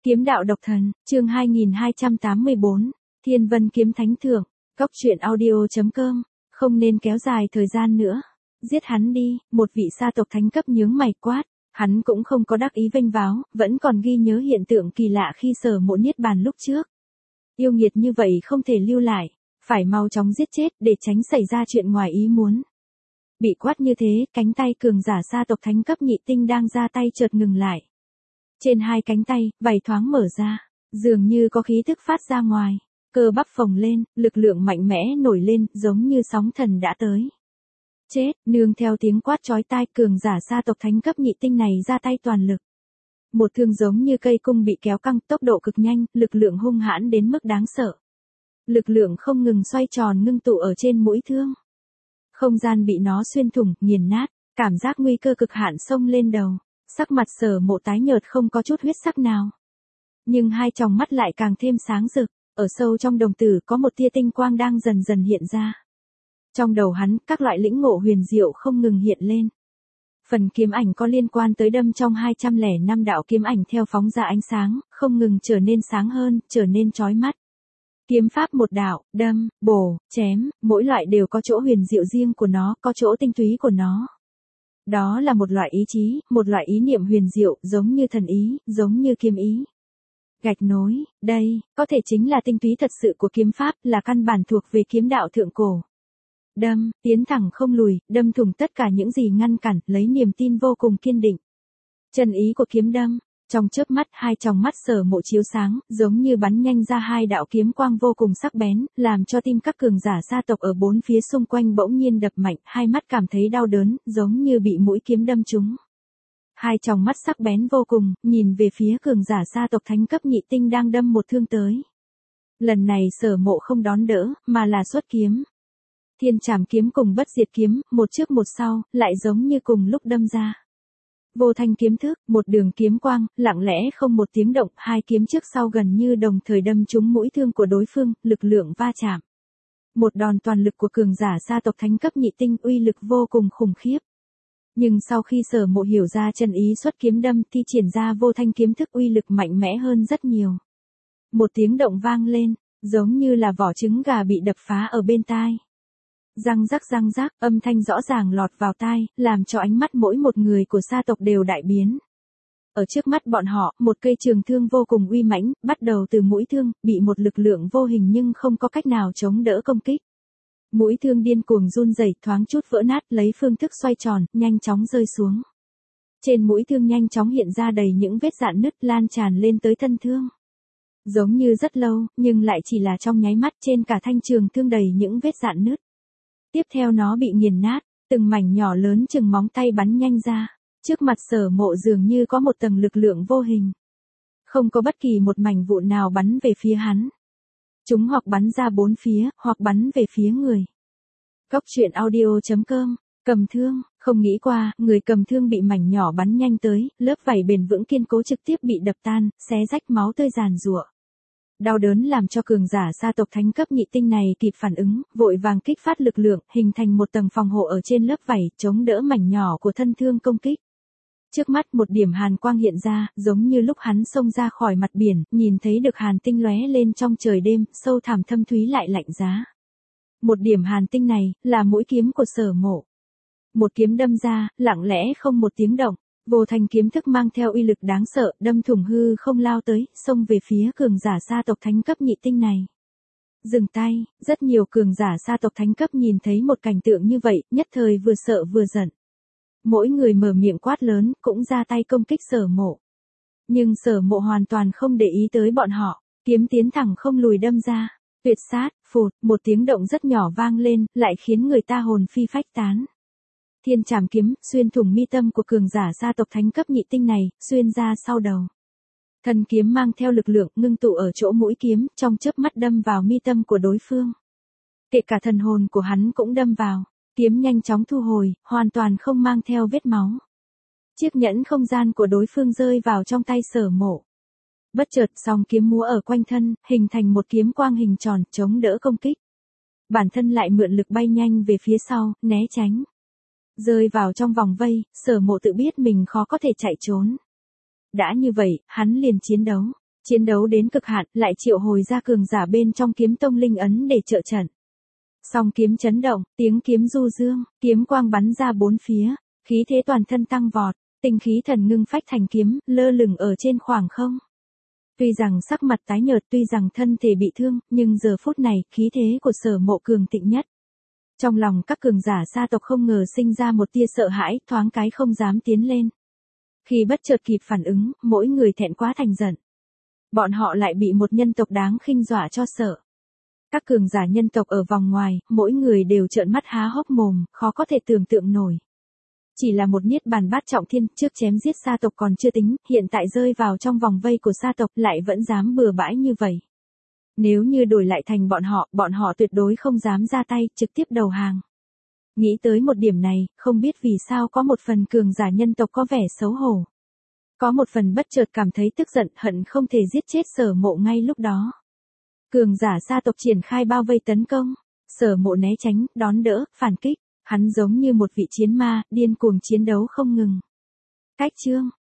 Kiếm đạo độc thần, chương 2284, Thiên Vân Kiếm Thánh Thượng, Cóc truyện audio.com, không nên kéo dài thời gian nữa. Giết hắn đi, một vị sa tộc thánh cấp nhướng mày quát, hắn cũng không có đắc ý vênh váo, vẫn còn ghi nhớ hiện tượng kỳ lạ khi Sở Mộ niết bàn lúc trước. Yêu nghiệt như vậy không thể lưu lại, phải mau chóng giết chết để tránh xảy ra chuyện ngoài ý muốn. Bị quát như thế, cánh tay cường giả sa tộc thánh cấp nhị tinh đang ra tay chợt ngừng lại. Trên hai cánh tay, vảy thoáng mở ra, dường như có khí tức phát ra ngoài, cơ bắp phồng lên, lực lượng mạnh mẽ nổi lên, giống như sóng thần đã tới. Chết, nương theo tiếng quát chói tai, cường giả sa tộc thánh cấp nhị tinh này ra tay toàn lực. Một thương giống như cây cung bị kéo căng, tốc độ cực nhanh, lực lượng hung hãn đến mức đáng sợ. Lực lượng không ngừng xoay tròn ngưng tụ ở trên mũi thương. Không gian bị nó xuyên thủng, nghiền nát, cảm giác nguy cơ cực hạn xông lên đầu. Sắc mặt Sở Mộ tái nhợt không có chút huyết sắc nào. Nhưng hai tròng mắt lại càng thêm sáng rực, ở sâu trong đồng tử có một tia tinh quang đang dần dần hiện ra. Trong đầu hắn, các loại lĩnh ngộ huyền diệu không ngừng hiện lên. Phần kiếm ảnh có liên quan tới đâm trong 205 đạo kiếm ảnh theo phóng ra ánh sáng, không ngừng trở nên sáng hơn, trở nên chói mắt. Kiếm pháp một đạo, đâm, bổ, chém, mỗi loại đều có chỗ huyền diệu riêng của nó, có chỗ tinh túy của nó. Đó là một loại ý chí, một loại ý niệm huyền diệu, giống như thần ý, giống như kiếm ý. Gạch nối, đây, có thể chính là tinh túy thật sự của kiếm pháp, là căn bản thuộc về kiếm đạo thượng cổ. Đâm, tiến thẳng không lùi, đâm thủng tất cả những gì ngăn cản, lấy niềm tin vô cùng kiên định. Chân ý của kiếm đâm, trong chớp mắt hai tròng mắt Sở Mộ chiếu sáng, giống như bắn nhanh ra hai đạo kiếm quang vô cùng sắc bén, làm cho tim các cường giả sa tộc ở bốn phía xung quanh bỗng nhiên đập mạnh, hai mắt cảm thấy đau đớn, giống như bị mũi kiếm đâm trúng. Hai tròng mắt sắc bén vô cùng, nhìn về phía cường giả sa tộc thánh cấp nhị tinh đang đâm một thương tới. Lần này Sở Mộ không đón đỡ, mà là xuất kiếm. Thiên Trảm kiếm cùng Bất Diệt kiếm, một trước một sau, lại giống như cùng lúc đâm ra. Vô thanh kiếm thức, một đường kiếm quang, lặng lẽ không một tiếng động, hai kiếm trước sau gần như đồng thời đâm trúng mũi thương của đối phương, lực lượng va chạm. Một đòn toàn lực của cường giả sa tộc thánh cấp nhị tinh, uy lực vô cùng khủng khiếp. Nhưng sau khi Sở Mộ hiểu ra chân ý xuất kiếm đâm, thi triển ra vô thanh kiếm thức, uy lực mạnh mẽ hơn rất nhiều. Một tiếng động vang lên, giống như là vỏ trứng gà bị đập phá ở bên tai. Răng rắc, âm thanh rõ ràng lọt vào tai, làm cho ánh mắt mỗi một người của sa tộc đều đại biến. Ở trước mắt bọn họ, một cây trường thương vô cùng uy mãnh, bắt đầu từ mũi thương, bị một lực lượng vô hình nhưng không có cách nào chống đỡ công kích. Mũi thương điên cuồng run rẩy, thoáng chút vỡ nát, lấy phương thức xoay tròn, nhanh chóng rơi xuống. Trên mũi thương nhanh chóng hiện ra đầy những vết rạn nứt lan tràn lên tới thân thương. Giống như rất lâu, nhưng lại chỉ là trong nháy mắt, trên cả thanh trường thương đầy những vết rạn nứt. Tiếp theo nó bị nghiền nát, từng mảnh nhỏ lớn chừng móng tay bắn nhanh ra. Trước mặt Sở Mộ dường như có một tầng lực lượng vô hình. Không có bất kỳ một mảnh vụn nào bắn về phía hắn. Chúng hoặc bắn ra bốn phía, hoặc bắn về phía người. Cóc truyện audio.com, cầm thương, không nghĩ qua, người cầm thương bị mảnh nhỏ bắn nhanh tới, lớp vảy bền vững kiên cố trực tiếp bị đập tan, xé rách máu tươi giàn giụa. Đau đớn làm cho cường giả sa tộc thánh cấp nhị tinh này kịp phản ứng, vội vàng kích phát lực lượng, hình thành một tầng phòng hộ ở trên lớp vảy, chống đỡ mảnh nhỏ của thân thương công kích. Trước mắt một điểm hàn quang hiện ra, giống như lúc hắn xông ra khỏi mặt biển, nhìn thấy được hàn tinh lóe lên trong trời đêm, sâu thẳm thâm thúy lại lạnh giá. Một điểm hàn tinh này, là mũi kiếm của Sở Mộ. Một kiếm đâm ra, lặng lẽ không một tiếng động. Vô thanh kiếm thức mang theo uy lực đáng sợ, đâm thủng hư không lao tới, xông về phía cường giả sa tộc thánh cấp nhị tinh này. Dừng tay, rất nhiều cường giả sa tộc thánh cấp nhìn thấy một cảnh tượng như vậy, nhất thời vừa sợ vừa giận. Mỗi người mở miệng quát lớn, cũng ra tay công kích Sở Mộ. Nhưng Sở Mộ hoàn toàn không để ý tới bọn họ, kiếm tiến thẳng không lùi đâm ra, tuyệt sát, phụt, một tiếng động rất nhỏ vang lên, lại khiến người ta hồn phi phách tán. Thiên Trảm kiếm, xuyên thủng mi tâm của cường giả sa tộc thánh cấp nhị tinh này, xuyên ra sau đầu. Thân kiếm mang theo lực lượng ngưng tụ ở chỗ mũi kiếm, trong chớp mắt đâm vào mi tâm của đối phương. Kể cả thần hồn của hắn cũng đâm vào, kiếm nhanh chóng thu hồi, hoàn toàn không mang theo vết máu. Chiếc nhẫn không gian của đối phương rơi vào trong tay Sở Mộ. Bất chợt song kiếm múa ở quanh thân, hình thành một kiếm quang hình tròn, chống đỡ công kích. Bản thân lại mượn lực bay nhanh về phía sau, né tránh. Rơi vào trong vòng vây, Sở Mộ tự biết mình khó có thể chạy trốn. Đã như vậy, hắn liền chiến đấu. Chiến đấu đến cực hạn, lại triệu hồi ra cường giả bên trong kiếm tông linh ấn để trợ trận. Song kiếm chấn động, tiếng kiếm du dương, kiếm quang bắn ra bốn phía, khí thế toàn thân tăng vọt, tinh khí thần ngưng phách thành kiếm, lơ lửng ở trên khoảng không. Tuy rằng sắc mặt tái nhợt, tuy rằng thân thể bị thương, nhưng giờ phút này, khí thế của Sở Mộ cường thịnh nhất. Trong lòng các cường giả sa tộc không ngờ sinh ra một tia sợ hãi, thoáng cái không dám tiến lên. Khi bất chợt kịp phản ứng, mỗi người thẹn quá thành giận. Bọn họ lại bị một nhân tộc đáng khinh dọa cho sợ. Các cường giả nhân tộc ở vòng ngoài, mỗi người đều trợn mắt há hốc mồm, khó có thể tưởng tượng nổi. Chỉ là một niết bàn bát trọng thiên, trước chém giết sa tộc còn chưa tính, hiện tại rơi vào trong vòng vây của sa tộc lại vẫn dám bừa bãi như vậy. Nếu như đổi lại thành bọn họ tuyệt đối không dám ra tay, trực tiếp đầu hàng. Nghĩ tới một điểm này, không biết vì sao có một phần cường giả nhân tộc có vẻ xấu hổ. Có một phần bất chợt cảm thấy tức giận, hận không thể giết chết Sở Mộ ngay lúc đó. Cường giả sa tộc triển khai bao vây tấn công. Sở Mộ né tránh, đón đỡ, phản kích. Hắn giống như một vị chiến ma, điên cuồng chiến đấu không ngừng. Cách chương